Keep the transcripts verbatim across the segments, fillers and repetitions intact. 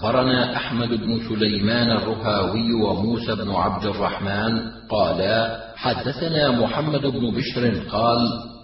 أخبرنا أحمد بن سليمان الرهاوي وموسى بن عبد الرحمن قالا حدثنا محمد بن بشر قال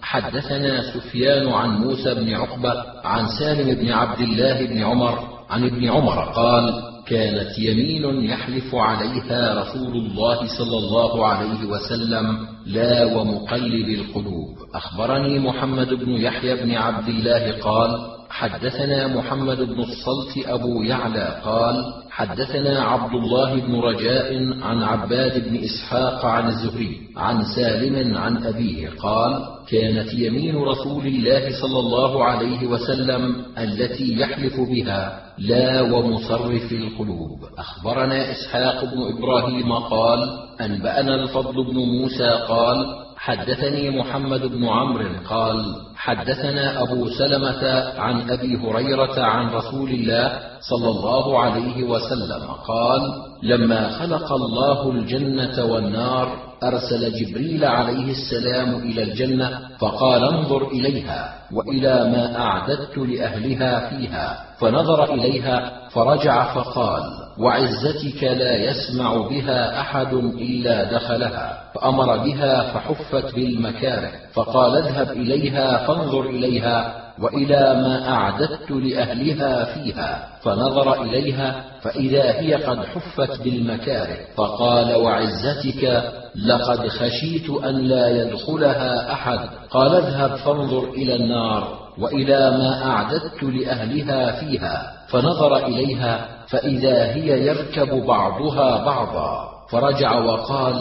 حدثنا سفيان عن موسى بن عقبة عن سالم بن عبد الله بن عمر عن ابن عمر قال كانت يمين يحلف عليها رسول الله صلى الله عليه وسلم لا ومقلب القلوب. أخبرني محمد بن يحيى بن عبد الله قال حدثنا محمد بن الصلت أبو يعلى قال حدثنا عبد الله بن رجاء عن عباد بن إسحاق عن الزهري عن سالم عن أبيه قال كانت يمين رسول الله صلى الله عليه وسلم التي يحلف بها لا ومصرف القلوب. أخبرنا إسحاق بن إبراهيم قال أنبأنا الفضل بن موسى قال حدثني محمد بن عمرو قال حدثنا أبو سلمة عن أبي هريرة عن رسول الله صلى الله عليه وسلم قال لما خلق الله الجنة والنار أرسل جبريل عليه السلام إلى الجنة فقال انظر إليها وإلى ما أعددت لأهلها فيها، فنظر إليها فرجع فقال وعزتك لا يسمع بها أحد إلا دخلها، فأمر بها فحفت بالمكاره، فقال اذهب إليها فانظر إليها وإلى ما أعددت لأهلها فيها، فنظر إليها فإذا هي قد حفت بالمكاره، فقال وعزتك لقد خشيت أن لا يدخلها أحد، قال اذهب فانظر إلى النار وإلى ما أعددت لأهلها فيها، فنظر إليها فإذا هي يركب بعضها بعضا، فرجع وقال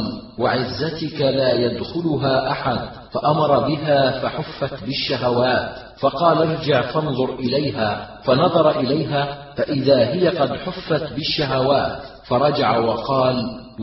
وعزتك لا يدخلها أحد، فأمر بها فحفت بالشهوات، فقال ارجع فانظر إليها، فنظر إليها فإذا هي قد حفت بالشهوات، فرجع وقال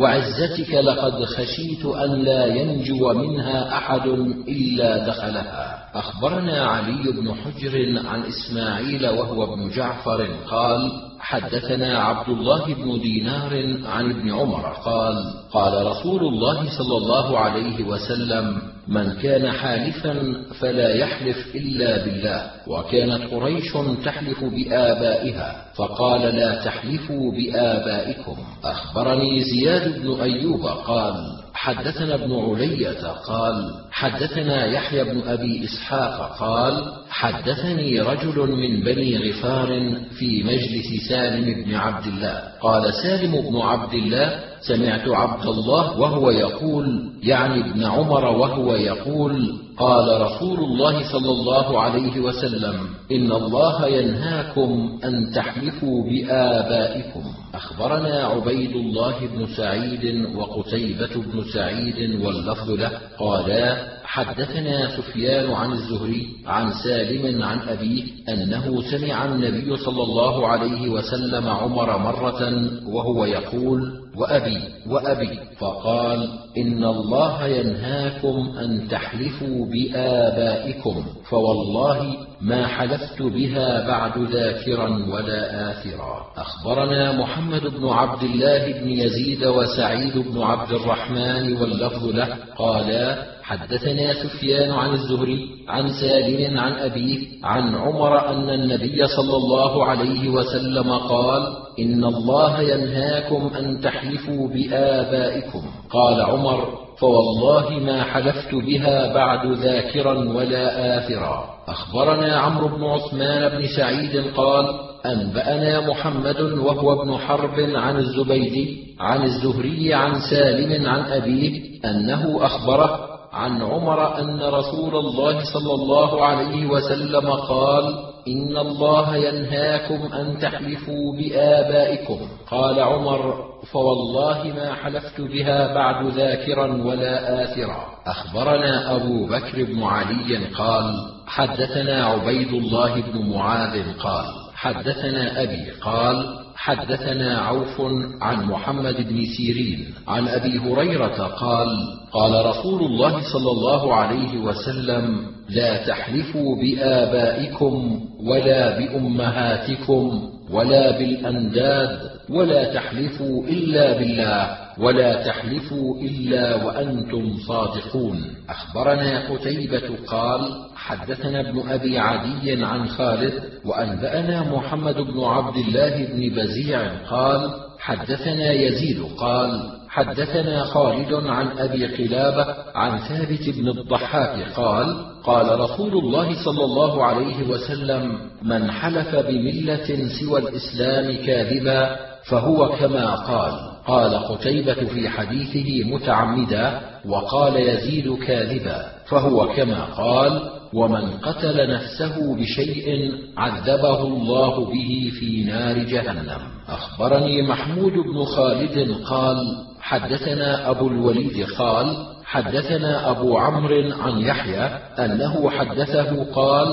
وعزتك لقد خشيت أن لا ينجو منها أحد إلا دخلها. أخبرنا علي بن حجر عن إسماعيل وهو ابن جعفر قال حدثنا عبد الله بن دينار عن ابن عمر قال قال رسول الله صلى الله عليه وسلم من كان حالفا فلا يحلف إلا بالله، وكانت قريش تحلف بآبائها، فقال لا تحلفوا بآبائكم. أخبرني زياد بن أيوب قال حدثنا ابن علية قال حدثنا يحيى بن أبي إسحاق قال حدثني رجل من بني غفار في مجلس سالم بن عبد الله قال سالم بن عبد الله سمعت عبد الله وهو يقول يعني ابن عمر وهو يقول قال رسول الله صلى الله عليه وسلم إن الله ينهاكم أن تحلفوا بآبائكم. أخبرنا عبيد الله بن سعيد وقتيبة بن سعيد واللفظ له قالا حدثنا سفيان عن الزهري عن سالم عن أبيه أنه سمع النبي صلى الله عليه وسلم عمر مرة وهو يقول وأبي وأبي، فقال إن الله ينهاكم أن تحلفوا بآبائكم، فوالله ما حلفت بها بعد ذاكرا ولا آثرا. أخبرنا محمد بن عبد الله بن يزيد وسعيد بن عبد الرحمن واللفظ له قالا حدثنا سفيان عن الزهري عن سالم عن أبيه عن عمر أن النبي صلى الله عليه وسلم قال إن الله ينهاكم أن تحلفوا بآبائكم. قال عمر فوالله ما حلفت بها بعد ذاكرا ولا آثرا. أخبرنا عمرو بن عثمان بن سعيد قال أنبأنا محمد وهو ابن حرب عن الزبيدي عن الزهري عن سالم عن أبيه أنه أخبره عن عمر أن رسول الله صلى الله عليه وسلم قال إن الله ينهاكم أن تحلفوا بآبائكم. قال عمر فوالله ما حلفت بها بعد ذاكرا ولا آثرا. أخبرنا أبو بكر بن علي قال حدثنا عبيد الله بن معاذ قال حدثنا أبي قال حدثنا عوف عن محمد بن سيرين عن أبي هريرة قال قال رسول الله صلى الله عليه وسلم لا تحلفوا بآبائكم ولا بأمهاتكم ولا بالأنداد ولا تحلفوا إلا بالله ولا تحلفوا إلا وأنتم صادقون. أخبرنا قتيبة قال حدثنا ابن أبي عدي عن خالد وأنبأنا محمد بن عبد الله بن بزيع قال حدثنا يزيد قال حدثنا خالد عن أبي قلابة عن ثابت بن الضحاك قال قال رسول الله صلى الله عليه وسلم من حلف بملة سوى الإسلام كاذبا فهو كما قال. قال قتيبة في حديثه متعمدا وقال يزيد كاذبا فهو كما قال ومن قتل نفسه بشيء عذبه الله به في نار جهنم. أخبرني محمود بن خالد قال حدثنا أبو الوليد قال حدثنا أبو عمرو عن يحيى أنه حدثه قال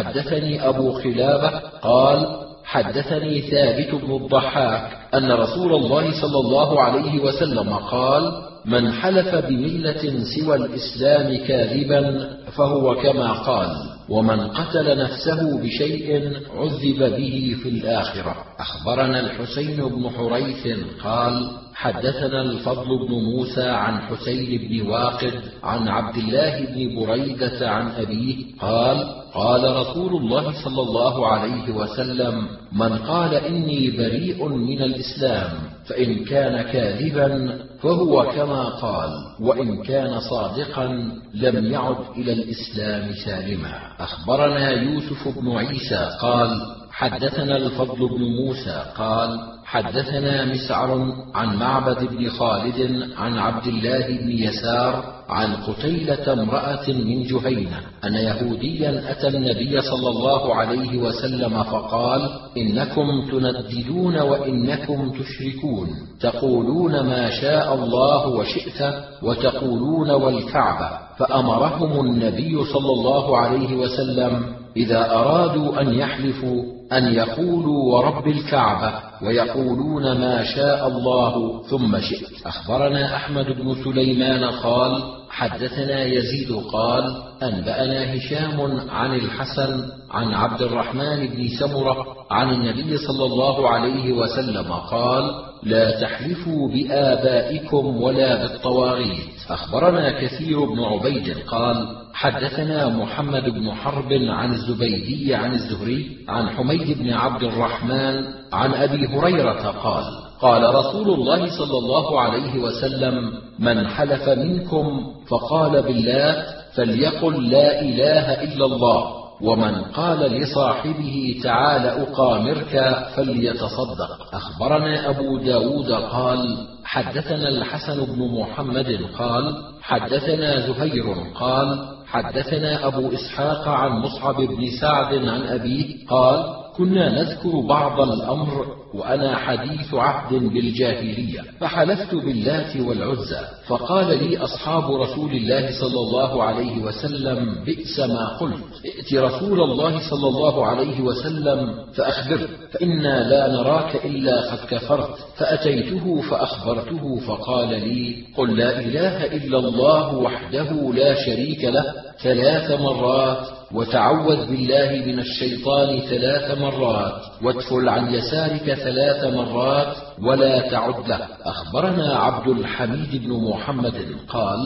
حدثني أبو قلابة قال حدثني ثابت بن الضحاك أن رسول الله صلى الله عليه وسلم قال من حلف بملة سوى الإسلام كاذبا فهو كما قال ومن قتل نفسه بشيء عذب به في الآخرة. أخبرنا الحسين بن حريث قال حدثنا الفضل بن موسى عن حسين بن واقد عن عبد الله بن بريدة عن أبيه قال قال رسول الله صلى الله عليه وسلم من قال إني بريء من الإسلام فإن كان كاذبا فهو كما قال وإن كان صادقا لم يعد إلى الإسلام سالما. أخبرنا يوسف بن عيسى قال حدثنا الفضل بن موسى قال حدثنا مسعر عن معبد بن خالد عن عبد الله بن يسار عن قتيلة امرأة من جهينة أن يهوديا أتى النبي صلى الله عليه وسلم فقال إنكم تنددون وإنكم تشركون تقولون ما شاء الله وشئت وتقولون والكعبة. فأمرهم النبي صلى الله عليه وسلم إذا أرادوا أن يحلفوا أن يقولوا ورب الكعبة ويقولون ما شاء الله ثم شئت. أخبرنا أحمد بن سليمان قال حدثنا يزيد قال أنبأنا هشام عن الحسن عن عبد الرحمن بن سمرة عن النبي صلى الله عليه وسلم قال لا تحلفوا بآبائكم ولا بالطواغيت. أخبرنا كثير بن عبيد قال حدثنا محمد بن حرب عن الزبيدي عن الزهري عن حميد بن عبد الرحمن عن أبي هريرة قال قال رسول الله صلى الله عليه وسلم من حلف منكم فقال بالله فليقل لا إله إلا الله ومن قال لصاحبه تعال أقامرك فليتصدق. أخبرنا أبو داود قال حدثنا الحسن بن محمد قال حدثنا زهير قال حدثنا أبو إسحاق عن مصعب بن سعد عن أبيه قال كنا نذكر بعض الأمر وأنا حديث عهد بالجاهلية فحلفت باللات والعزى فقال لي أصحاب رسول الله صلى الله عليه وسلم بئس ما قلت ائت رسول الله صلى الله عليه وسلم فأخبره فإنا لا نراك إلا قد كفرت. فأتيته فأخبرته فقال لي قل لا إله إلا الله وحده لا شريك له ثلاث مرات وتعوذ بالله من الشيطان ثلاث مرات وادخل عن يسارك ثلاث مرات ولا تعد له. أخبرنا عبد الحميد بن محمد قال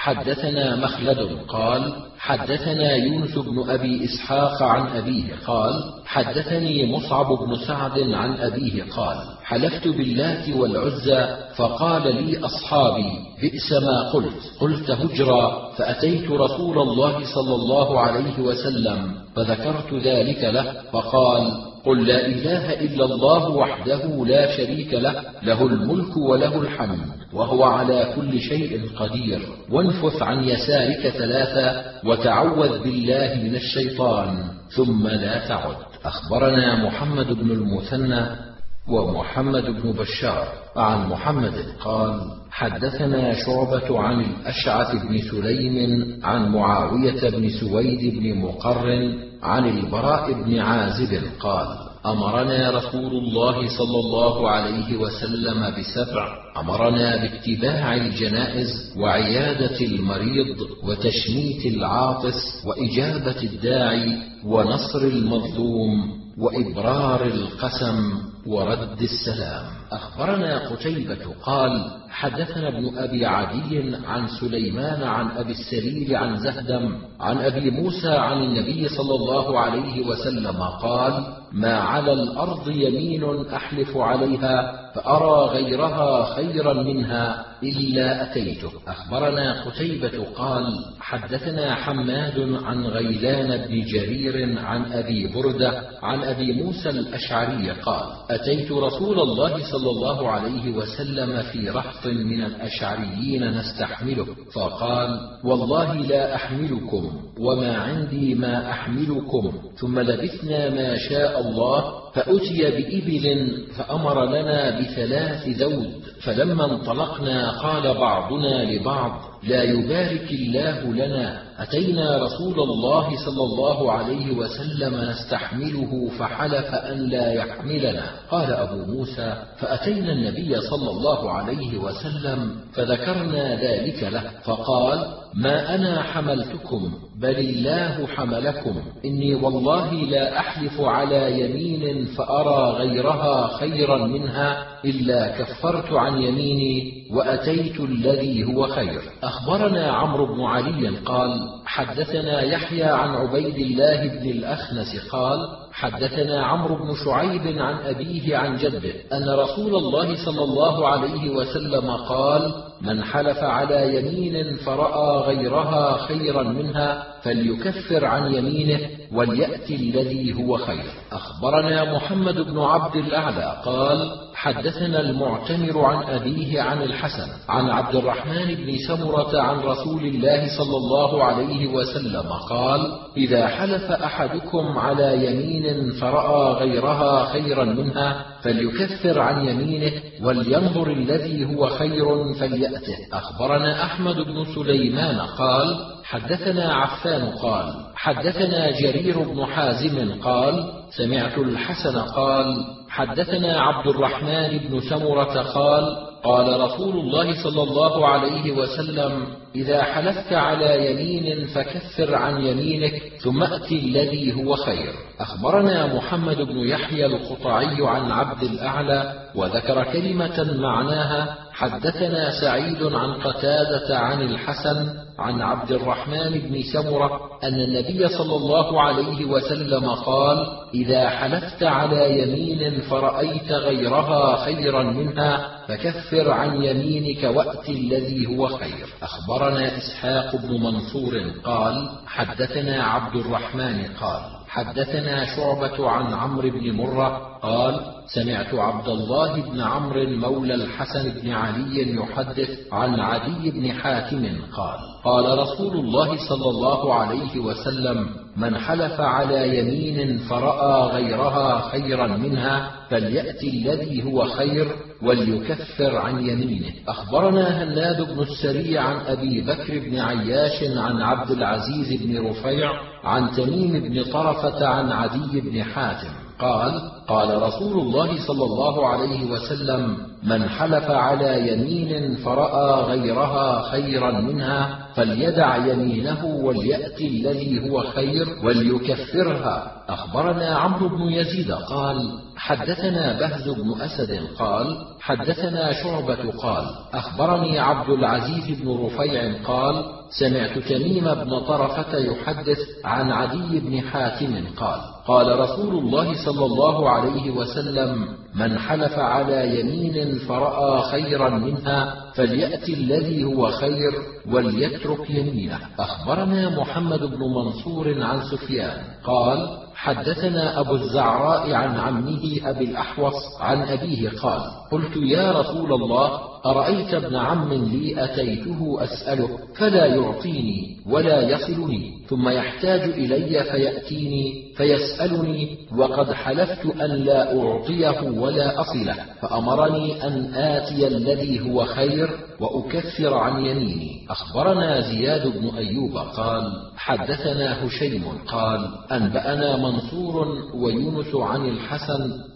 حدثنا مخلد قال حدثنا يونس بن أبي إسحاق عن أبيه قال حدثني مصعب بن سعد عن أبيه قال حلفت باللات والعزى فقال لي أصحابي بئس ما قلت قلت هجرا. فأتيت رسول الله صلى الله عليه وسلم فذكرت ذلك له فقال قل لا إله إلا الله وحده لا شريك له له الملك وله الحمد وهو على كل شيء قدير وانفث عن يسارك ثلاثة وتعوذ بالله من الشيطان ثم لا تعد. أخبرنا محمد بن المثنى ومحمد بن بشار عن محمد قال حدثنا شعبة عن الأشعث بن سليم عن معاوية بن سويد بن مقرن عن البراء بن عازب قال أمرنا رسول الله صلى الله عليه وسلم بسبع أمرنا باتباع الجنائز وعيادة المريض وتشميت العاطس وإجابة الداعي ونصر المظلوم وإبرار القسم ورد السلام. أخبرنا قتيبة قال حدثنا ابن أبي عدي عن سليمان عن أبي السليل عن زهدم عن أبي موسى عن النبي صلى الله عليه وسلم قال ما على الأرض يمين أحلف عليها فأرى غيرها خيرا منها إلا أتيته. أخبرنا قتيبة قال حدثنا حماد عن غيلان بن جرير عن أبي بردة عن أبي موسى الأشعري قال أتيت رسول الله صلى الله عليه وسلم في رهط من الأشعريين نستحمله فقال والله لا أحملكم وما عندي ما أحملكم. ثم لبثنا ما شاء الله فأتي بإبل فأمر لنا بثلاث ذود فلما انطلقنا قال بعضنا لبعض لا يبارك الله لنا أتينا رسول الله صلى الله عليه وسلم نستحمله فحلف أن لا يحملنا. قال أبو موسى فأتينا النبي صلى الله عليه وسلم فذكرنا ذلك له فقال ما أنا حملتكم بل الله حملكم إني والله لا أحلف على يمين فأرى غيرها خيرا منها إلا كفرت عن يميني وأتيت الذي هو خير. أخبرنا عمرو بن علي قال حدثنا يحيى عن عبيد الله بن الأخنس قال حدثنا عمرو بن شعيب عن أبيه عن جده أن رسول الله صلى الله عليه وسلم قال من حلف على يمين فرأى غيرها خيرا منها فليكفر عن يمينه وليأتي الذي هو خير. أخبرنا محمد بن عبد الأعلى قال حدثنا المعتمر عن أبيه عن الحسن عن عبد الرحمن بن سمرة عن رسول الله صلى الله عليه وسلم قال إذا حلف أحدكم على يمين فرأى غيرها خيرا منها فليكفر عن يمينه ولينظر الذي هو خير فليأته. أخبرنا أحمد بن سليمان قال حدثنا عفان قال حدثنا جرير بن حازم قال سمعت الحسن قال حدثنا عبد الرحمن بن سمرة قال قال رسول الله صلى الله عليه وسلم إذا حلفت على يمين فكفر عن يمينك ثم أت الذي هو خير. أخبرنا محمد بن يحيى القطعي عن عبد الأعلى وذكر كلمة معناها حدثنا سعيد عن قتادة عن الحسن عن عبد الرحمن بن سمرة أن النبي صلى الله عليه وسلم قال إذا حلفت على يمين فرأيت غيرها خيرا منها فكفر عن يمينك وأت الذي هو خير. أخبرنا إسحاق بن منصور قال حدثنا عبد الرحمن قال حدثنا شعبة عن عمرو بن مرة قال سمعت عبد الله بن عمرو مولى الحسن بن علي يحدث عن عدي بن حاتم قال قال رسول الله صلى الله عليه وسلم من حلف على يمين فرأى غيرها خيرا منها فليأتي الذي هو خير وليكفر عن يمينه. أخبرنا هناد بن السري عن أبي بكر بن عياش عن عبد العزيز بن رفيع عن تميم بن طرفة عن عدي بن حاتم قال قال رسول الله صلى الله عليه وسلم من حلف على يمين فرأى غيرها خيرا منها فليدع يمينه وليأتي الذي هو خير وليكفرها. أخبرنا عمرو بن يزيد قال حدثنا بهز بن أسد قال حدثنا شعبة قال أخبرني عبد العزيز بن رفيع قال سمعت تميم بن طرفة يحدث عن عدي بن حاتم قال قال رسول الله صلى الله عليه وسلم من حلف على يمين فرأى خيرا منها فليأتي الذي هو خير وليترك يمينه. أخبرنا محمد بن منصور عن سفيان قال حدثنا أبو الزعراء عن عمه أبي الأحوص عن أبيه قال قلت يا رسول الله أرأيت ابن عم لي أتيته أسأله فلا يعطيني ولا يصلني ثم يحتاج إلي فيأتيني فيسألني وقد حلفت أن لا أعطيه ولا أصله فأمرني أن آتي الذي هو خير وأكفر عن يميني. أخبرنا زياد بن أيوب قال حدثنا هشيم قال أنبأنا منصور ويونس عن الحسن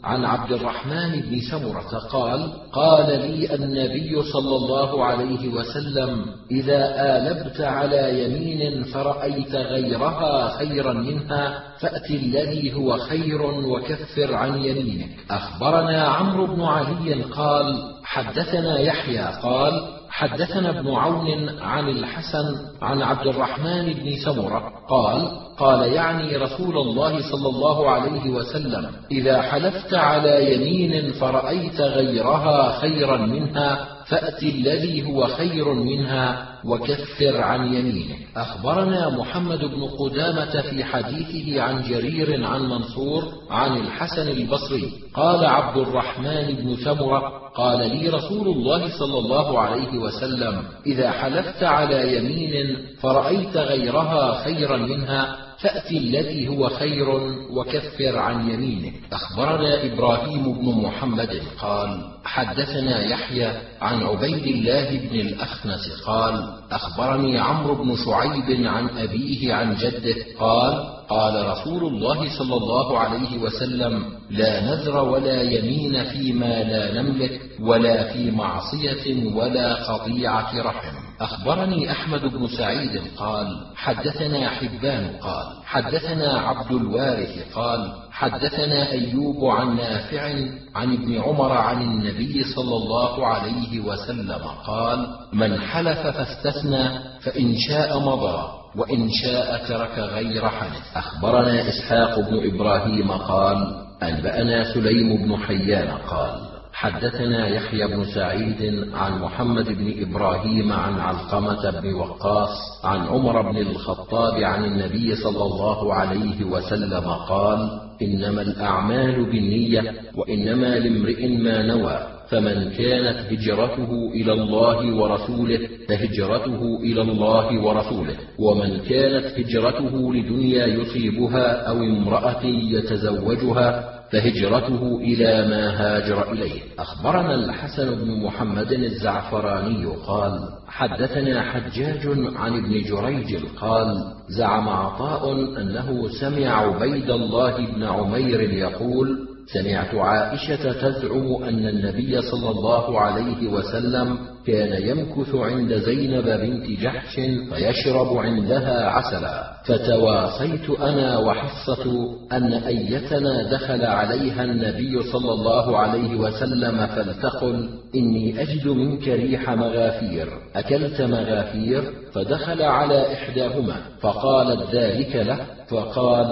عن عبد الرحمن بن سمرة قال قال لي النبي صلى الله عليه وسلم إذا آلبت على يمين فرأيت غيرها خيرا منها فأت الذي هو خير وكفر عن يمينك. أخبرنا عمرو بن علي قال حدثنا يحيى قال حدثنا ابن عون عن الحسن عن عبد الرحمن بن سمرة قال قال يعني رسول الله صلى الله عليه وسلم إذا حلفت على يمين فرأيت غيرها خيرا منها فأت الذي هو خير منها وكفر عن يمينه. أخبرنا محمد بن قدامة في حديثه عن جرير عن منصور عن الحسن البصري قال عبد الرحمن بن سمرة قال لي رسول الله صلى الله عليه وسلم إذا حلفت على يمين فرأيت غيرها خيرا منها فأت الذي هو خير وكفر عن يمينك. أخبرنا إبراهيم بن محمد قال حدثنا يحيى عن عبيد الله بن الأخنس قال أخبرني عمرو بن شعيب عن أبيه عن جده قال قال رسول الله صلى الله عليه وسلم لا نذر ولا يمين فيما لا نملك ولا في معصية ولا قطيعة رحم. أخبرني أحمد بن سعيد قال حدثنا حبان قال حدثنا عبد الوارث قال حدثنا أيوب عن نافع عن ابن عمر عن النبي صلى الله عليه وسلم قال من حلف فاستثنى فإن شاء مضى وإن شاء ترك غير حنث. أخبرنا إسحاق بن إبراهيم قال أنبأنا سليم بن حيان قال حدثنا يحيى بن سعيد عن محمد بن إبراهيم عن علقمة بن وقاص عن عمر بن الخطاب عن النبي صلى الله عليه وسلم قال إنما الأعمال بالنية وإنما لامرئ ما نوى فمن كانت هجرته إلى الله ورسوله فهجرته إلى الله ورسوله ومن كانت هجرته لدنيا يصيبها أو امرأة يتزوجها فهجرته إلى ما هاجر إليه. أخبرنا الحسن بن محمد الزعفراني قال حدثنا حجاج عن ابن جريج قال زعم عطاء أنه سمع عبيد الله بن عمير يقول سمعت عائشة تزعم أن النبي صلى الله عليه وسلم كان يمكث عند زينب بنت جحش فيشرب عندها عسلا فتواصيت أنا وحفصة أن أيتنا دخل عليها النبي صلى الله عليه وسلم فلتقل إني أجد منك ريح مغافير أكلت مغافير؟ فدخل على إحداهما فقالت ذلك له فقال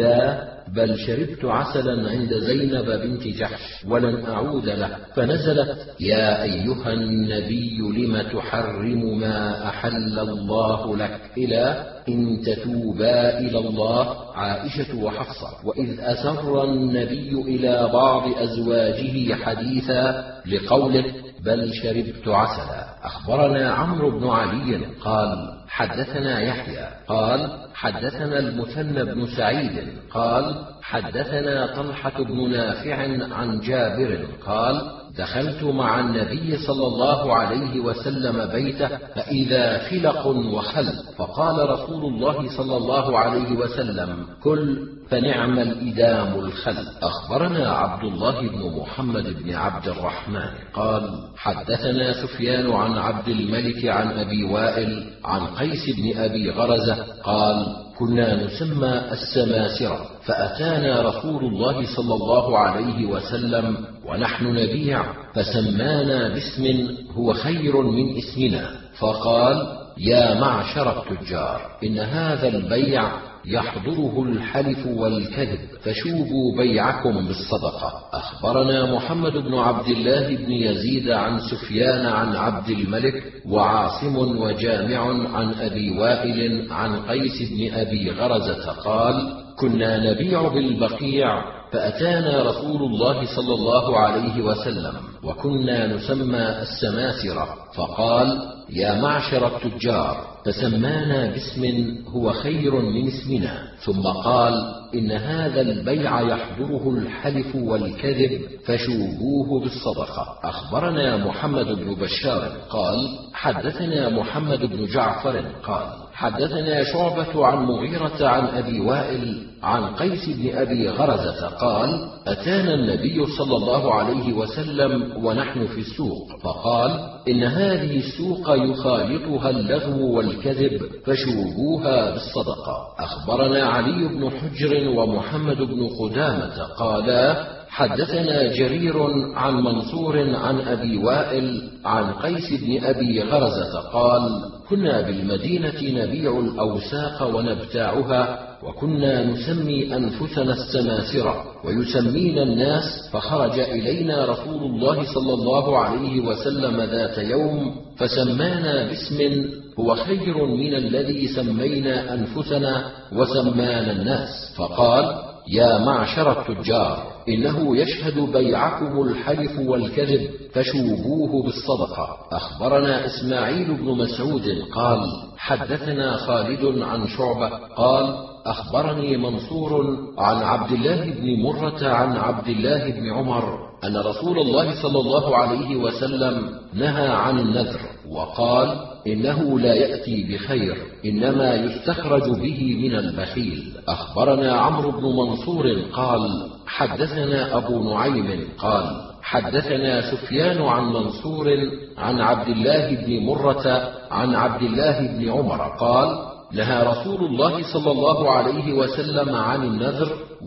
لا بل شربت عسلا عند زينب بنت جحش ولن أعود له. فنزلت يا أيها النبي لم تحرم ما أحل الله لك إلى إن تتوبا إلى الله عائشة وحفصة. وإذ أسر النبي إلى بعض أزواجه حديثا لقوله بل شربت عسلا. أخبرنا عمرو بن علي قال حدثنا يحيى قال حدثنا المثنى بن سعيد قال حدثنا طلحة بن نافع عن جابر قال دخلت مع النبي صلى الله عليه وسلم بيته فإذا خلق وخل فقال رسول الله صلى الله عليه وسلم كل فنعم الإدام الخل. أخبرنا عبد الله بن محمد بن عبد الرحمن قال حدثنا سفيان عن عبد الملك عن أبي وائل عن قيس بن أبي غرزة قال كنا نسمى السماسرة فأتانا رسول الله صلى الله عليه وسلم ونحن نبيع فسمانا باسم هو خير من اسمنا فقال يا معشر التجار إن هذا البيع يحضره الحلف والكذب فشوبوا بيعكم بالصدقة. أخبرنا محمد بن عبد الله بن يزيد عن سفيان عن عبد الملك وعاصم وجامع عن أبي وائل عن قيس بن أبي غرزة قال كنا نبيع بالبقيع فأتانا رسول الله صلى الله عليه وسلم وكنا نسمى السماسرة فقال يا معشر التجار فسمانا باسم هو خير من اسمنا ثم قال إن هذا البيع يحضره الحلف والكذب فشوبوه بالصدقة. أخبرنا محمد بن بشار قال حدثنا محمد بن جعفر قال حدثنا شعبة عن مغيرة عن أبي وائل عن قيس بن أبي غرزة قال: أتانا النبي صلى الله عليه وسلم ونحن في السوق، فقال: إن هذه السوق يخالطها اللغو والكذب فشوبوها بالصدقة. أخبرنا علي بن حجر ومحمد بن قدامة قالا: حدثنا جرير عن منصور عن أبي وائل عن قيس بن أبي غرزة قال: كنا بالمدينة نبيع الأوساق ونبتاعها، وكنا نسمي أنفسنا السماسرة ويسمينا الناس، فخرج إلينا رسول الله صلى الله عليه وسلم ذات يوم فسمانا باسم هو خير من الذي سمينا أنفسنا وسمانا الناس، فقال: يا معشر التجار، إنه يشهد بيعكم الحلف والكذب فشوبوه بالصدقة. أخبرنا إسماعيل بن مسعود قال: حدثنا خالد عن شعبة قال: أخبرني منصور عن عبد الله بن مرة عن عبد الله بن عمر أن رسول الله صلى الله عليه وسلم نهى عن النذر، وقال: إنه لا يأتي بخير، إنما يستخرج به من البخيل. أخبرنا عمرو بن منصور قال: حدثنا أبو نعيم قال: حدثنا سفيان عن منصور عن عبد الله بن مرة عن عبد الله بن عمر قال: نهى رسول الله صلى الله عليه وسلم عن النذر،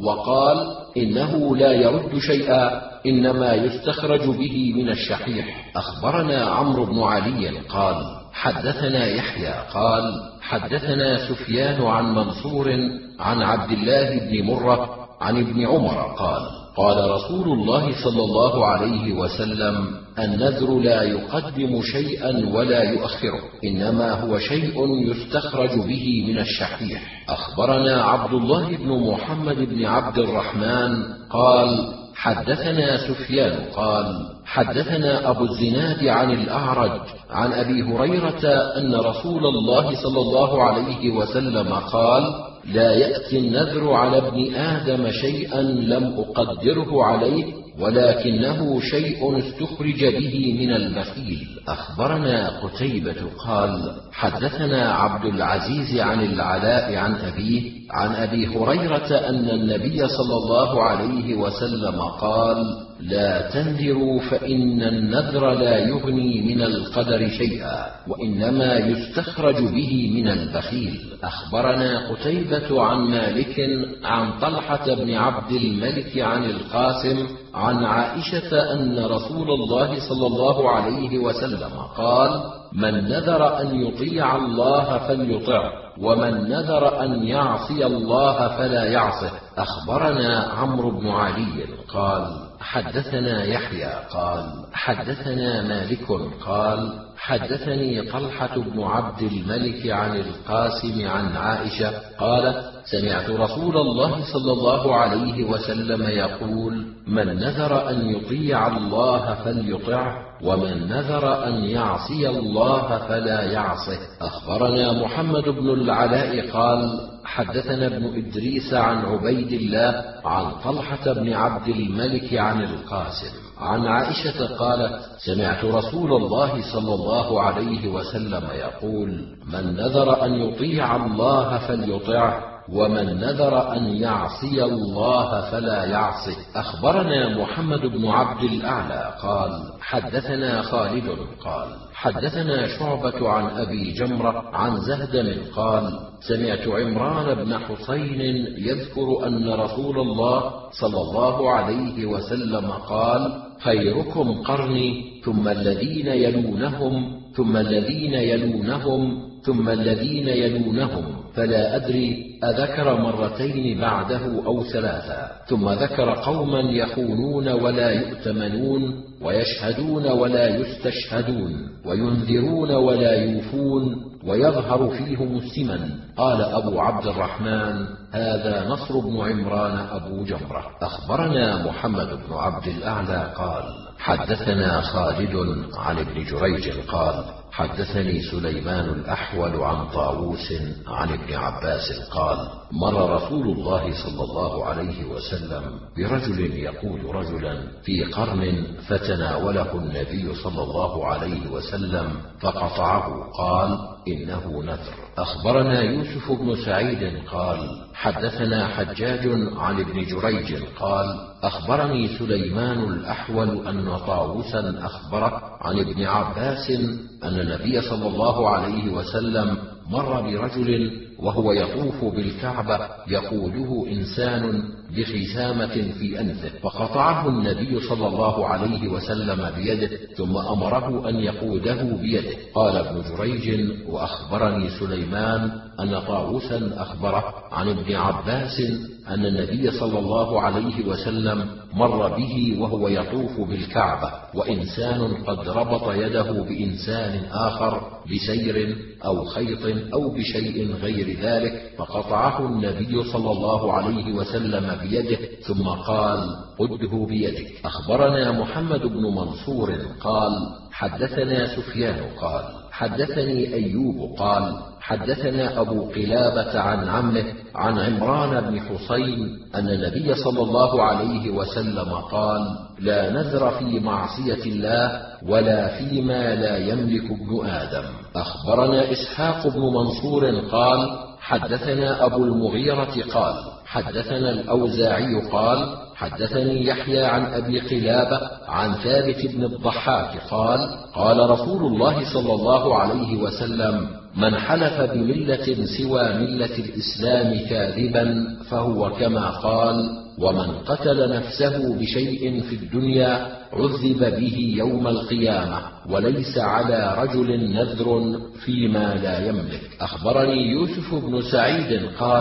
وقال: إنه لا يرد شيئا، إنما يستخرج به من الشحيح. أخبرنا عمرو بن علي قال: حدثنا يحيى قال: حدثنا سفيان عن منصور عن عبد الله بن مرة عن ابن عمر قال: قال رسول الله صلى الله عليه وسلم: النذر لا يقدم شيئا ولا يؤخره، إنما هو شيء يستخرج به من الشحيح. أخبرنا عبد الله بن محمد بن عبد الرحمن قال: حدثنا سفيان قال: حدثنا أبو الزناد عن الأعرج عن أبي هريرة أن رسول الله صلى الله عليه وسلم قال: لا يأتي النذر على ابن آدم شيئا لم أقدره عليه، ولكنه شيء استخرج به من البخيل. أخبرنا قتيبة قال: حدثنا عبد العزيز عن العلاء عن أبيه عن أبي هريرة أن النبي صلى الله عليه وسلم قال: لا تنذروا، فإن النذر لا يغني من القدر شيئا، وإنما يستخرج به من البخيل. أخبرنا قتيبة عن مالك عن طلحة بن عبد الملك عن القاسم عن عائشة أن رسول الله صلى الله عليه وسلم قال: من نذر أن يطيع الله فليطعه، ومن نذر أن يعصي الله فلا يعصه. أخبرنا عمرو بن علي قال: حدثنا يحيى قال: حدثنا مالك قال: حدثني طلحة بن عبد الملك عن القاسم عن عائشة قال: سمعت رسول الله صلى الله عليه وسلم يقول: من نذر أن يطيع الله فليطعه، ومن نذر أن يعصي الله فلا يعصه. أخبرنا محمد بن العلاء قال: حدثنا ابن إدريس عن عبيد الله عن طلحة بن عبد الملك عن القاسم عن عائشة قالت: سمعت رسول الله صلى الله عليه وسلم يقول: من نذر أن يطيع الله فليطعه، ومن نذر أن يعصي الله فلا يعصه. أخبرنا محمد بن عبد الأعلى قال: حدثنا خالد قال: حدثنا شعبة عن أبي جمرة عن زهدم قال: سمعت عمران بن حسين يذكر أن رسول الله صلى الله عليه وسلم قال: خيركم قرني، ثم الذين يلونهم، ثم الذين يلونهم، ثم الذين يلونهم، فلا أدري أذكر مرتين بعده أو ثلاثا، ثم ذكر قوما يخونون ولا يؤتمنون، ويشهدون ولا يستشهدون، وينذرون ولا يوفون، ويظهر فيهم السمن. قال أبو عبد الرحمن: هذا نصر بن عمران أبو جمرة. أخبرنا محمد بن عبد الأعلى قال: حدثنا خالد عن ابن جريج قال: حدثني سليمان الأحول عن طاووس عن ابن عباس قال: مر رسول الله صلى الله عليه وسلم برجل يقود رجلا في قرن، فتناوله النبي صلى الله عليه وسلم فقطعه. قال: إنه نذر. أخبرنا يوسف بن سعيد قال حدثنا حجاج عن ابن جريج قال أخبرني سليمان الأحول أن طاووسا أخبره عن ابن عباس أن النبي صلى الله عليه وسلم مر برجل وهو يطوف بالكعبة يقوده إنسان بخسامة في أنفه، فقطعه النبي صلى الله عليه وسلم بيده ثم أمره أن يقوده بيده. قال ابن جريج وأخبرني سليمان أن طاووسا أخبره عن ابن عباس أن النبي صلى الله عليه وسلم مر به وهو يطوف بالكعبة وإنسان قد ربط يده بإنسان آخر بسير أو خيط أو بشيء غير ذلك، فقطعه النبي صلى الله عليه وسلم بيده ثم قال قده بيدك. أخبرنا محمد بن منصور قال حدثنا سفيان قال حدثني أيوب قال حدثنا أبو قلابة عن عمه عن عمران بن حسين أن النبي صلى الله عليه وسلم قال لا نذر في معصية الله ولا فيما لا يملك ابن آدم. أخبرنا إسحاق بن منصور قال حدثنا أبو المغيرة قال حدثنا الأوزاعي قال حدثني يحيى عن أبي قلابة عن ثابت بن الضحاك قال قال رسول الله صلى الله عليه وسلم من حلف بملة سوى ملة الإسلام كاذبا فهو كما قال ومن قتل نفسه بشيء في الدنيا عذب به يوم القيامة وليس على رجل نذر فيما لا يملك. أخبرني يوسف بن سعيد قال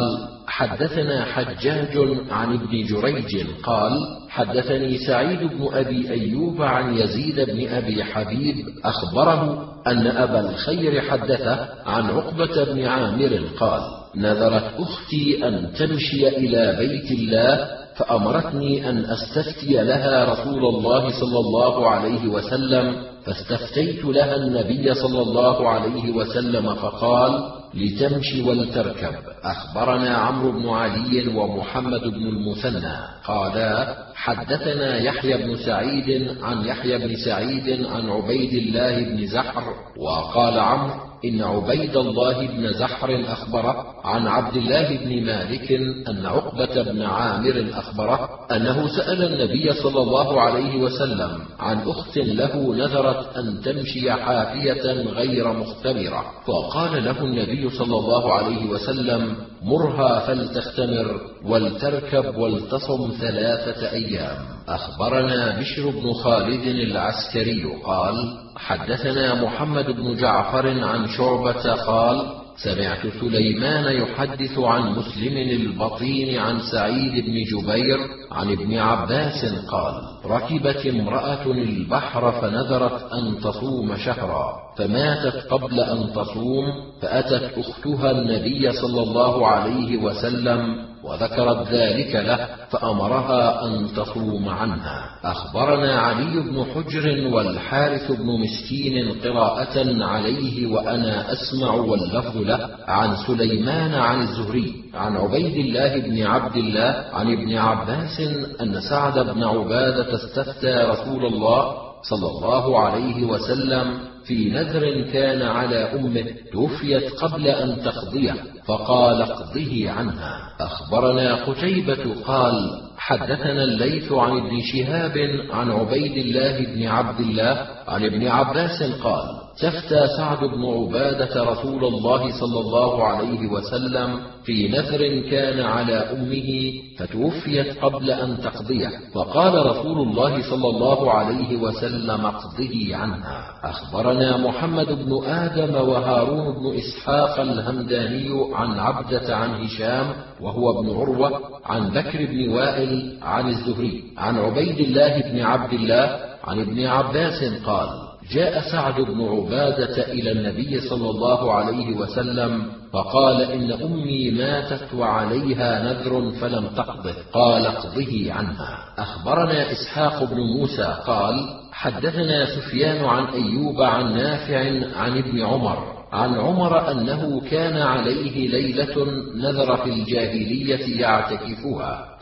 حدثنا حجاج عن ابن جريج قال حدثني سعيد بن أبي أيوب عن يزيد بن أبي حبيب أخبره أن أبا الخير حدثه عن عقبة بن عامر قال نذرت أختي أن تمشي إلى بيت الله فأمرتني أن أستفتي لها رسول الله صلى الله عليه وسلم، فاستفتيت لها النبي صلى الله عليه وسلم فقال لتمشي ولتركب. أخبرنا عمرو بن علي ومحمد بن المثنى قالا حدثنا يحيى بن سعيد عن يحيى بن سعيد عن عبيد الله بن زحر، وقال عمرو إن عبيد الله بن زحر أخبره عن عبد الله بن مالك أن عقبة بن عامر أخبره أنه سأل النبي صلى الله عليه وسلم عن أخت له نذرت أن تمشي حافية غير مختمرة، فقال له النبي صلى الله عليه وسلم مرها فلتختمر ولتركب ولتصم ثلاثة أيام. أخبرنا بشر بن خالد العسكري قال حدثنا محمد بن جعفر عن شعبة قال سمعت سليمان يحدث عن مسلم البطين عن سعيد بن جبير عن ابن عباس قال ركبت امرأة البحر فنذرت أن تصوم شهرا فماتت قبل أن تصوم، فأتت أختها النبي صلى الله عليه وسلم وذكرت ذلك له فأمرها أن تصوم عنها. أخبرنا علي بن حجر والحارث بن مسكين قراءة عليه وأنا أسمع واللفظ له عن سليمان عن الزهري عن عبيد الله بن عبد الله عن ابن عباس أن سعد بن عبادة استفتى رسول الله صلى الله عليه وسلم في نذر كان على أمه توفيت قبل أن تقضيه فقال اقضه عنها. أخبرنا قتيبة قال حدثنا الليث عن ابن شهاب عن عبيد الله بن عبد الله عن ابن عباس قال استفتى سعد بن عبادة رسول الله صلى الله عليه وسلم في نذر كان على أمه فتوفيت قبل أن تقضيه، فقال رسول الله صلى الله عليه وسلم اقضه عنها. أخبرنا محمد بن آدم وهارون بن إسحاق الهمداني عن عبدة عن هشام وهو ابن عروة عن بكر بن وائل عن الزهري عن عبيد الله بن عبد الله عن ابن عباس قال جاء سعد بن عبادة إلى النبي صلى الله عليه وسلم فقال إن أمي ماتت وعليها نذر فلم تقضه، قال اقضه عنها. أخبرنا إسحاق بن موسى قال حدثنا سفيان عن أيوب عن نافع عن ابن عمر عن عمر أنه كان عليه ليلة نذر في الجاهلية يعتكفها،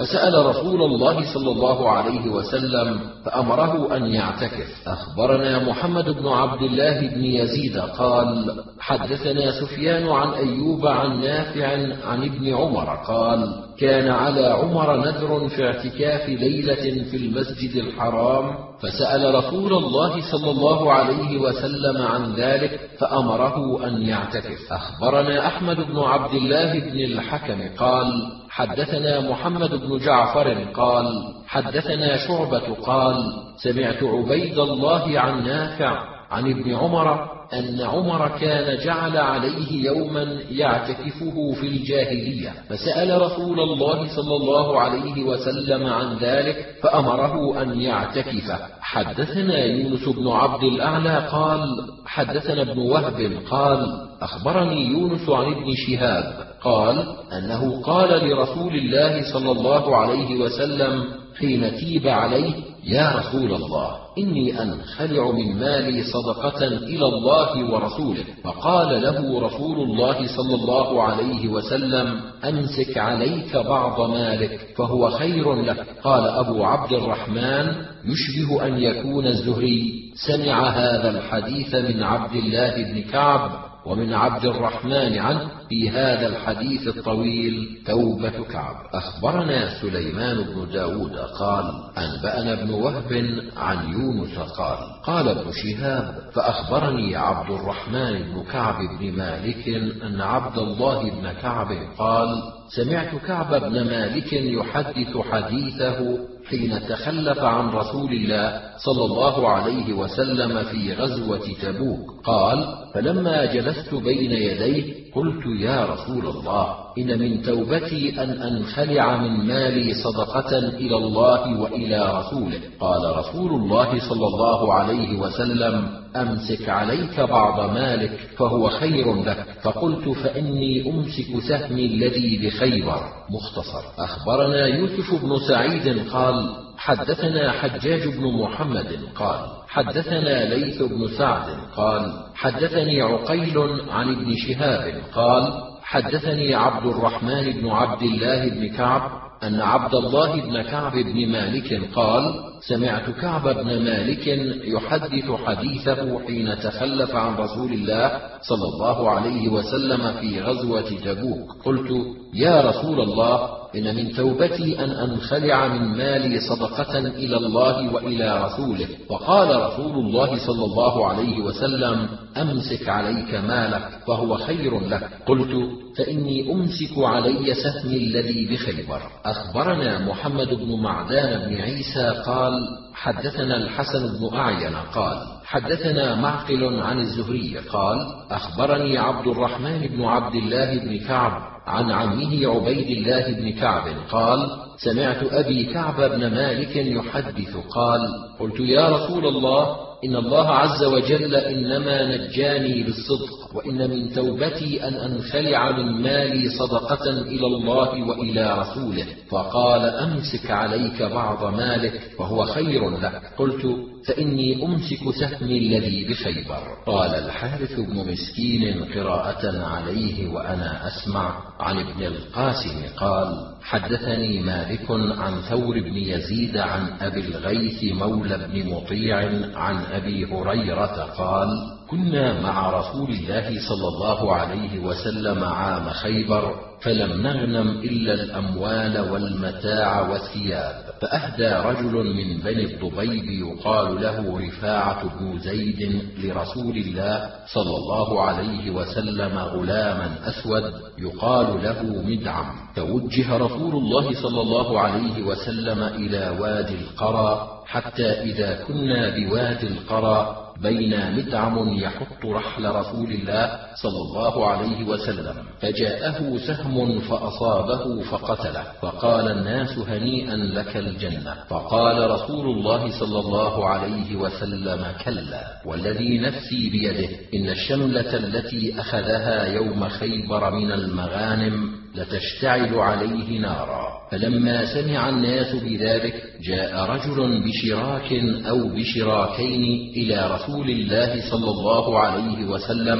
فسأل رسول الله صلى الله عليه وسلم فأمره أن يعتكف. أخبرنا محمد بن عبد الله بن يزيد قال حدثنا سفيان عن أيوب عن نافع عن ابن عمر قال كان على عمر نذر في اعتكاف ليلة في المسجد الحرام، فسأل رسول الله صلى الله عليه وسلم عن ذلك فأمره أن يعتكف. أخبرنا أحمد بن عبد الله بن الحكم قال حدثنا محمد بن جعفر قال حدثنا شعبة قال سمعت عبيد الله عن نافع عن ابن عمر أن عمر كان جعل عليه يوما يعتكفه في الجاهلية، فسأل رسول الله صلى الله عليه وسلم عن ذلك فأمره أن يعتكف. حدثنا يونس بن عبد الأعلى قال حدثنا ابن وهب قال أخبرني يونس عن ابن شهاب قال أنه قال لرسول الله صلى الله عليه وسلم حين تيب عليه يا رسول الله إني أنخلع من مالي صدقة إلى الله ورسوله، فقال له رسول الله صلى الله عليه وسلم أمسك عليك بعض مالك فهو خير لك. قال أبو عبد الرحمن يشبه أن يكون الزهري سمع هذا الحديث من عبد الله بن كعب ومن عبد الرحمن عنه في هذا الحديث الطويل توبة كعب. أخبرنا سليمان بن داود قال أنبأنا ابن وهب عن يونس قال قال ابن شهاب فأخبرني عبد الرحمن بن كعب بن مالك أن عبد الله بن كعب قال سمعت كعب بن مالك يحدث حديثه حين تخلف عن رسول الله صلى الله عليه وسلم في غزوة تبوك قال فلما جلست بين يديه قلت يا رسول الله إن من توبتي أن أنخلع من مالي صدقة إلى الله وإلى رسوله. قال رسول الله صلى الله عليه وسلم أمسك عليك بعض مالك فهو خير لك. فقلت فإني أمسك سهمي الذي بخيبر. مختصر. أخبرنا يوسف بن سعيد قال حدثنا حجاج بن محمد قال حدثنا ليث بن سعد قال حدثني عقيل عن ابن شهاب قال حدثني عبد الرحمن بن عبد الله بن كعب أن عبد الله بن كعب بن مالك قال سمعت كعب بن مالك يحدث حديثه حين تخلف عن رسول الله صلى الله عليه وسلم في غزوة تبوك. قلت يا رسول الله إن من توبتي أن أنخلع من مالي صدقة إلى الله وإلى رسوله. وقال رسول الله صلى الله عليه وسلم أمسك عليك مالك فهو خير لك. قلت فإني أمسك علي سهمي الذي بخيبر. أخبرنا محمد بن معدان بن عيسى قال حدثنا الحسن بن أعين قال حدثنا معقل عن الزهري قال أخبرني عبد الرحمن بن عبد الله بن كعب عن عمه عبيد الله بن كعب قال سمعت أبي كعب بن مالك يحدث قال قلت يا رسول الله إن الله عز وجل إنما نجاني بالصدق، وإن من توبتي أن أنخلع من مالي صدقة إلى الله وإلى رسوله. فقال أمسك عليك بعض مالك فهو خير لك. قلت فإني أمسك سهمي الذي بخيبر. قال الحارث بن مسكين قراءة عليه وأنا أسمع عن ابن القاسم قال حدثني مالك عن ثور بن يزيد عن أبي الغيث مولى بن مطيع عن أبي هريرة قال كنا مع رسول الله صلى الله عليه وسلم عام خيبر فلم نغنم إلا الأموال والمتاع والثياب، فأهدى رجل من بني الضبيب يقال له رفاعة بن زيد لرسول الله صلى الله عليه وسلم غلاما أسود يقال له مدعم، فوجه رسول الله صلى الله عليه وسلم إلى وادي القرى، حتى إذا كنا بوادي القرى بين مدعم يحط رحل رسول الله صلى الله عليه وسلم، فجاءه سهم فأصابه فقتله، فقال الناس هنيئا لك الجنة. فقال رسول الله صلى الله عليه وسلم كلا والذي نفسي بيده إن الشملة التي أخذها يوم خيبر من المغانم لتشتعل عليه نارا. فلما سمع الناس بذلك جاء رجل بشراك أو بشراكين إلى رسول الله صلى الله عليه وسلم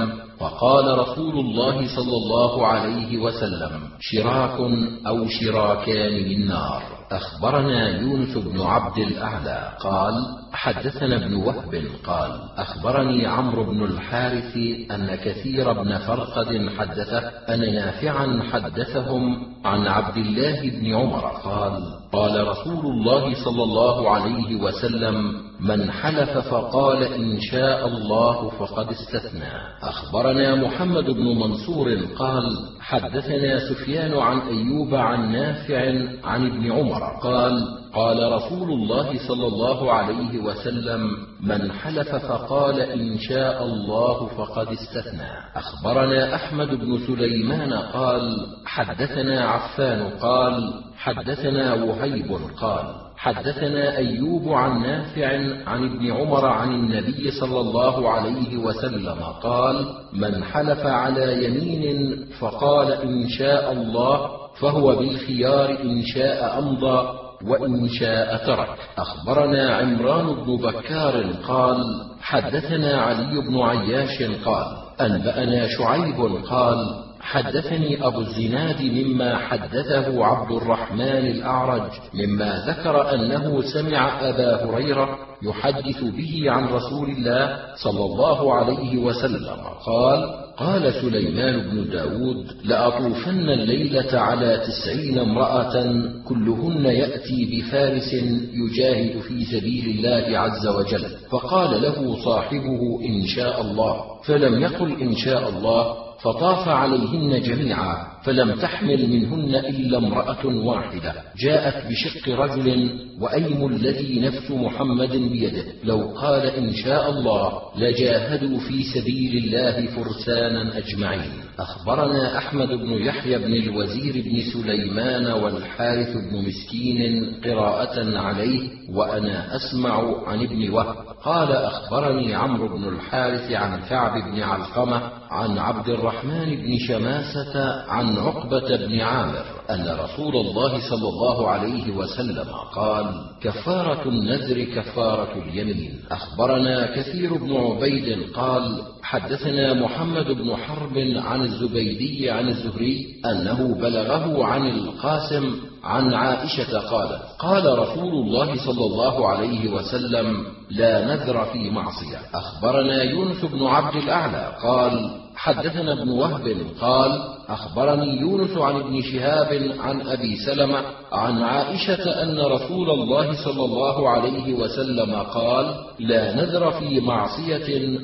فقال رسول الله صلى الله عليه وسلم: شراك أو شراكان من نار. أخبرنا يونس بن عبد الأعلى قال: حدثنا ابن وهب قال: أخبرني عمرو بن الحارث أن كثير بن فرقد حدثه أن نافعا حدثهم عن عبد الله بن عمر قال: قال رسول الله صلى الله عليه وسلم: من حلف فقال إن شاء الله فقد استثنى. أخبرنا محمد بن منصور قال: حدثنا سفيان عن أيوب عن نافع عن ابن عمر قال: قال رسول الله صلى الله عليه وسلم: من حلف فقال إن شاء الله فقد استثنى. أخبرنا أحمد بن سليمان قال: حدثنا عفان قال: حدثنا وهيب قال: حدثنا أيوب عن نافع عن ابن عمر عن النبي صلى الله عليه وسلم قال: من حلف على يمين فقال إن شاء الله فهو بالخيار إن شاء أمضى وإن شاء ترك. أخبرنا عمران بن بكار قال: حدثنا علي بن عياش قال: أنبأنا شعيب قال: حدثني أبو الزناد مما حدثه عبد الرحمن الأعرج مما ذكر أنه سمع أبا هريرة يحدث به عن رسول الله صلى الله عليه وسلم قال: قال سليمان بن داود: لأطوفن الليلة على تسعين امرأة كلهن يأتي بفارس يجاهد في سبيل الله عز وجل. فقال له صاحبه: إن شاء الله، فلم يقل إن شاء الله، فطاف عليهن جميعا فلم تحمل منهن إلا امرأة واحدة جاءت بشق رجل، وأيم الذي نفس محمد بيده لو قال إن شاء الله لجاهدوا في سبيل الله فرسانا أجمعين. أخبرنا أحمد بن يحيى بن الوزير بن سليمان والحارث بن مسكين قراءة عليه وأنا أسمع عن ابن وهب قال: أخبرني عمرو بن الحارث عن كعب بن علقمة عن عبد الرحمن بن شماسة عن عقبة بن عامر أن رسول الله صلى الله عليه وسلم قال: كفارة النذر كفارة اليمين. أخبرنا كثير بن عبيد قال: حدثنا محمد بن حرب عن الزبيدي عن الزهري أنه بلغه عن القاسم عن عائشة قالت: قال رسول الله صلى الله عليه وسلم: لا نذر في معصية. أخبرنا يونس بن عبد الأعلى قال: حدثنا ابن وهب قال: أخبرني يونس عن ابن شهاب عن أبي سلمة عن عائشة أن رسول الله صلى الله عليه وسلم قال: لا نذر في معصية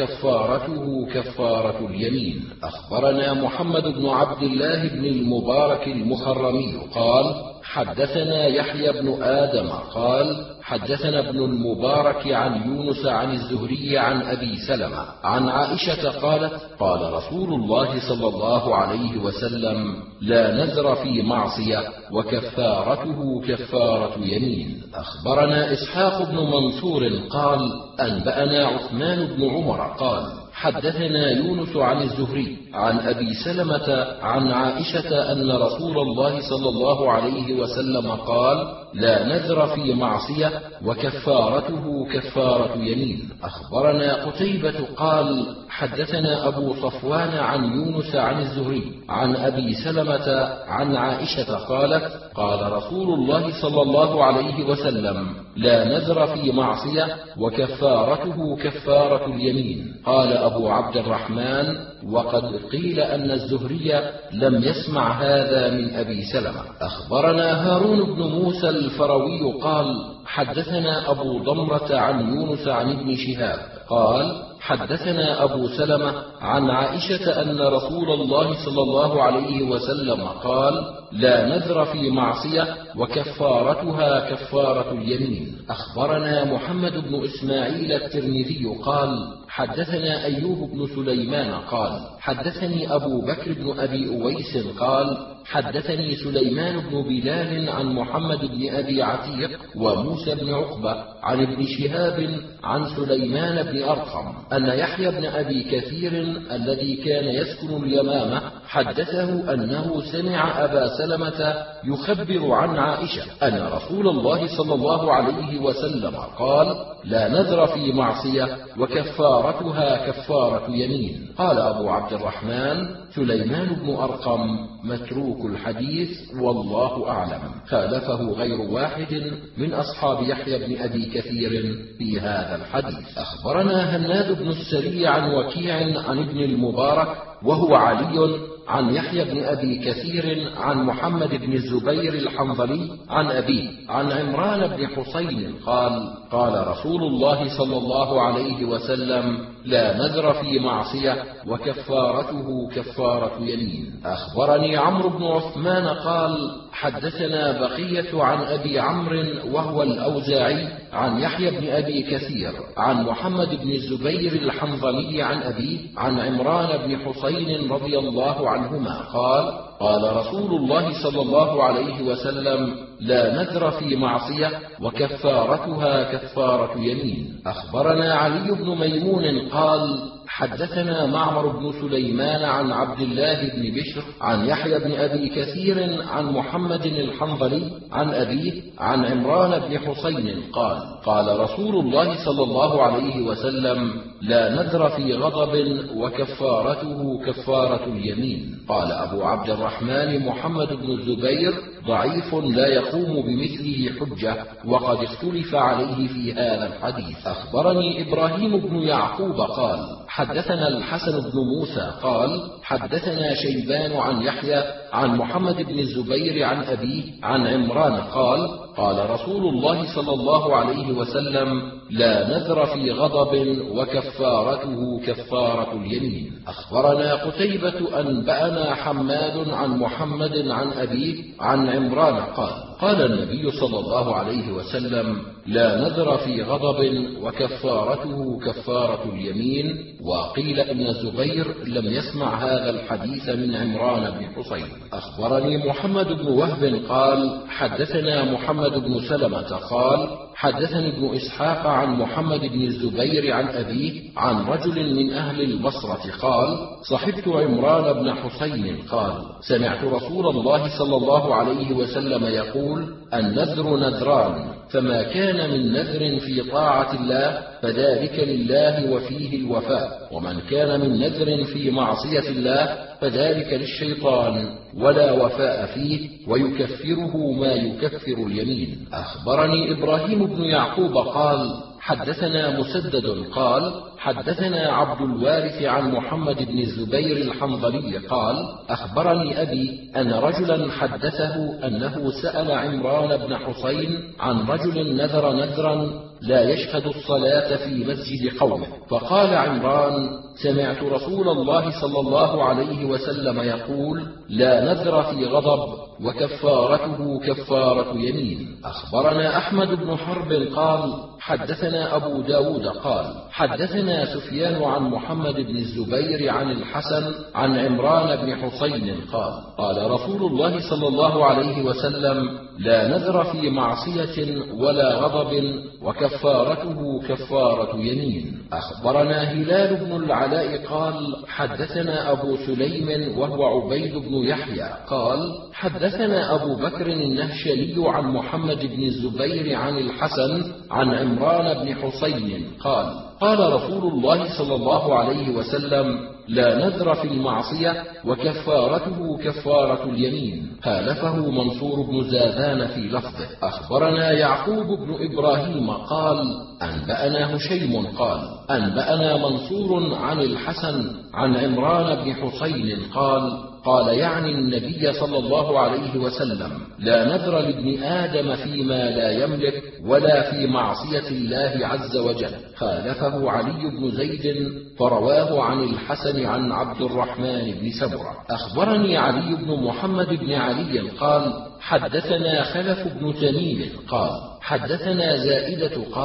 وكفارته كفارة اليمين. أخبرنا محمد بن عبد الله بن المبارك المخرمي قال: حدثنا يحيى بن آدم قال: حدثنا ابن المبارك عن يونس عن الزهري عن أبي سلمة عن عائشة قالت: قال رسول الله صلى الله عليه وسلم: لا نذر في معصية وكفارته كفارة يمين. أخبرنا إسحاق بن منصور قال: أنبأنا عثمان بن عمر قال: حدثنا يونس عن الزهري عن أبي سلمة عن عائشة أن رسول الله صلى الله عليه وسلم قال: لا نذر في معصية وكفارته كفارة يمين. أخبرنا قتيبة قال: حدثنا أبو صفوان عن يونس عن الزهري عن أبي سلمة عن عائشة قالت: قال رسول الله صلى الله عليه وسلم: لا نذر في معصية وكفارته كفارة اليمين. قال أبو عبد الرحمن: وقد قيل أن الزهري لم يسمع هذا من أبي سلمة. أخبرنا هارون بن موسى الفروي قال: حدثنا أبو ضمرة عن يونس عن ابن شهاب قال: حدثنا أبو سلمة عن عائشة أن رسول الله صلى الله عليه وسلم قال: لا نذر في معصية وكفارتها كفارة اليمين. أخبرنا محمد بن إسماعيل الترمذي قال: حدثنا أيوب بن سليمان قال: حدثني أبو بكر بن أبي أويس قال: حدثني سليمان بن بلال عن محمد بن أبي عتيق وموسى بن عقبة عن ابن شهاب عن سليمان بن أرقم أن يحيى بن أبي كثير الذي كان يسكن اليمامة حدثه أنه سمع أبا سلمة يخبر عن عائشة أن رسول الله صلى الله عليه وسلم قال: لا نذر في معصية وكفارتها كفارة يمين. قال أبو عبد الرحمن: سليمان بن أرقم متروك الحديث والله أعلم، خالفه غير واحد من أصحاب يحيى بن أبي كثير في هذا الحديث. أخبرنا هناد بن السري عن وكيع عن ابن المبارك وهو علي عن يحيى بن أبي كثير عن محمد بن الزبير الحنظلي عن أبيه عن عمران بن حسين قال: قال رسول الله صلى الله عليه وسلم: لا نذر في معصية وكفارته كفارة يمين. أخبرني عمرو بن عثمان قال: حدثنا بقية عن أبي عمرو وهو الأوزاعي عن يحيى بن أبي كثير عن محمد بن الزبير الحنظلي عن أبيه عن عمران بن حسين رضي الله عنهما قال: قال رسول الله صلى الله عليه وسلم: لا نذر في معصية وكفارتها كفارة يمين. أخبرنا علي بن ميمون قال: حدثنا معمر بن سليمان عن عبد الله بن بشر عن يحيى بن أبي كثير عن محمد الحنظلي عن أبيه عن عمران بن حسين قال: قال رسول الله صلى الله عليه وسلم: لا نذر في غضب وكفارته كفارة اليمين. قال أبو عبد الرحمن محمد بن الزبير ضعيف لا يقوم بمثله حجة، وقد اختلف عليه في هذا الحديث. أخبرني إبراهيم بن يعقوب قال: حدثنا الحسن بن موسى قال: حدثنا شيبان عن يحيى عن محمد بن الزبير عن أبيه عن عمران قال: قال رسول الله صلى الله عليه وسلم: لا نذر في غضب وكفارته كفارة اليمين. أخبرنا قتيبة أنبأنا حماد عن محمد عن أبيه عن عمران قال: قال النبي صلى الله عليه وسلم: لا نذر في غضب وكفارته كفارة اليمين. وقيل إن الزبير لم يسمع هذا الحديث من عمران بن حسين. أخبرني محمد بن وهب قال: حدثنا محمد بن سلمة قال: حدثني ابن إسحاق عن محمد بن الزبير عن أبيه عن رجل من أهل البصرة قال: صحبت عمران بن حسين قال: سمعت رسول الله صلى الله عليه وسلم يقول: النذر نذران، فما كان من نذر في طاعة الله فذلك لله وفيه الوفاء، ومن كان من نذر في معصية الله فذلك للشيطان ولا وفاء فيه، ويكفره ما يكفر اليمين. أخبرني إبراهيم بن يعقوب قال: حدثنا مسدد قال: حدثنا عبد الوارث عن محمد بن الزبير الحنظلي قال: أخبرني أبي أن رجلا حدثه أنه سأل عمران بن حسين عن رجل نذر نذرا لا يشهد الصلاة في مسجد قومه، فقال عمران: سمعت رسول الله صلى الله عليه وسلم يقول: لا نذر في غضب وكفارته كفارة يمين. أخبرنا أحمد بن حرب قال: حدثنا أبو داود قال: حدثنا سفيان عن محمد بن الزبير عن الحسن عن عمران بن حسين قال: قال رسول الله صلى الله عليه وسلم: لا نذر في معصية ولا غضب وكفارته كفارة يمين. أخبرنا هلال بن العلاء قال: حدثنا أبو سليم وهو عبيد بن يحيى قال: حدثنا أبو بكر النهشلي عن محمد بن الزبير عن الحسن عن عمران بن حسين قال: قال رسول الله صلى الله عليه وسلم: لا نذر في المعصية وكفارته كفارة اليمين. خالفه منصور بن زاذان في لفظه. أخبرنا يعقوب بن إبراهيم قال: أنبأنا هشيم قال: أنبأنا منصور عن الحسن عن عمران بن حسين قال: قال يعني النبي صلى الله عليه وسلم: لا نذر لابن آدم فيما لا يملك ولا في معصية الله عز وجل. خالفه علي بن زيد فرواه عن الحسن عن عبد الرحمن بن سمرة. أخبرني علي بن محمد بن علي قال: حدثنا خلف بن تميم قال: حدثنا زائدة قال: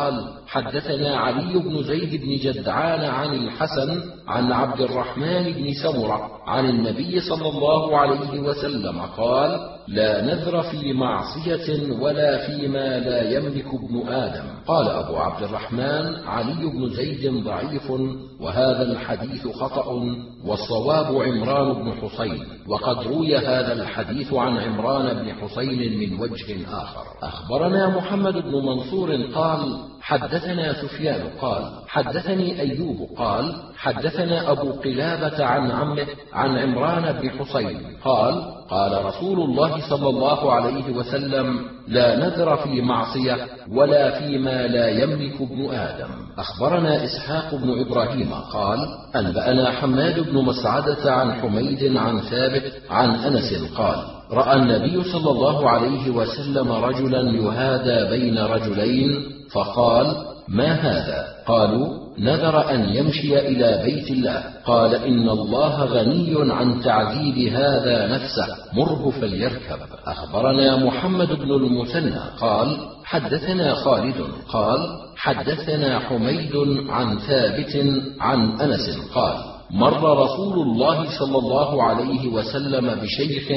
حدثنا علي بن زيد بن جدعان عن الحسن عن عبد الرحمن بن سمرة عن النبي صلى الله عليه وسلم قال: لا نذر في معصية ولا فيما لا يملك ابن آدم. قال أبو عبد الرحمن: علي بن زيد ضعيف، وهذا الحديث خطأ، والصواب عمران بن حسين، وقد روي هذا الحديث عن عمران بن حسين من وجه آخر. أخبرنا محمد بن منصور قال: حدثنا سفيان قال: حدثني أيوب قال: حدثنا أبو قلابة عن عمه عن عمران بن حسين قال: قال رسول الله صلى الله عليه وسلم: لا نذر في معصية ولا فيما لا يملك ابن آدم. أخبرنا إسحاق بن إبراهيم قال: أنبأنا حماد بن مسعدة عن حميد عن ثابت عن أنس قال: رأى النبي صلى الله عليه وسلم رجلا يهادى بين رجلين، فقال: ما هذا؟ قالوا: نذر أن يمشي إلى بيت الله. قال: إن الله غني عن تعذيب هذا نفسه، مره فليركب. أخبرنا محمد بن المثنى قال: حدثنا خالد قال: حدثنا حميد عن ثابت عن أنس قال: مر رسول الله صلى الله عليه وسلم بشيخ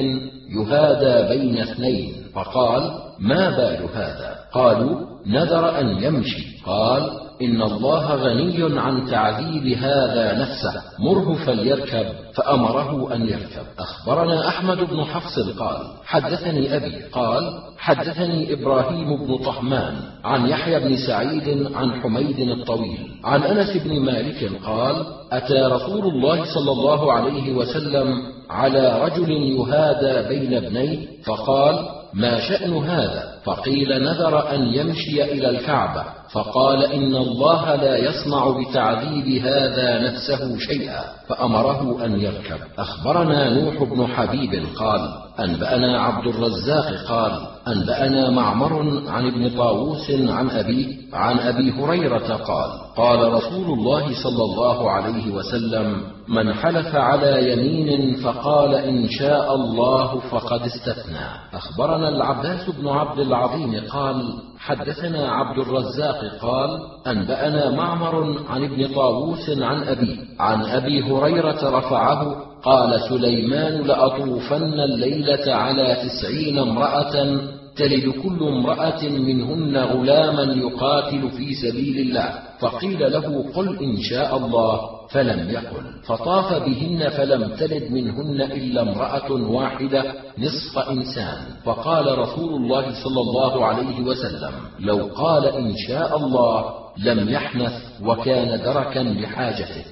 يهادى بين اثنين، فقال: ما بال هذا؟ قالوا: نذر أن يمشي. قال: إن الله غني عن تعذيب هذا نفسه، مره فليركب. فأمره أن يركب. أخبرنا أحمد بن حفص قال: حدثني أبي قال: حدثني إبراهيم بن طهمان عن يحيى بن سعيد عن حميد الطويل عن أنس بن مالك قال: أتى رسول الله صلى الله عليه وسلم على رجل يهادى بين ابنيه، فقال: ما شأن هذا؟ فقيل: نذر أن يمشي إلى الكعبة. فقال: إن الله لا يصنع بتعذيب هذا نفسه شيئا، فأمره أن يركب. أخبرنا نوح بن حبيب قال: أنبأنا عبد الرزاق قال: أنبأنا معمر عن ابن طاووس عن أبيه عن أبي هريرة قال: قال رسول الله صلى الله عليه وسلم: من حلف على يمين فقال إن شاء الله فقد استثنى. أخبرنا العباس بن عبد العظيم قال: حدثنا عبد الرزاق قال: أنبأنا معمر عن ابن طاووس عن أبيه عن أبي هريرة رفعه قال: سليمان لأطوفن الليلة على تسعين امرأة تلد كل امرأة منهن غلاما يقاتل في سبيل الله. فقيل له: قل إن شاء الله، فلم يقل. فطاف بهن فلم تلد منهن إلا امرأة واحدة نصف إنسان. فقال رسول الله صلى الله عليه وسلم: لو قال إن شاء الله لم يحنث، وكان دركا لحاجته.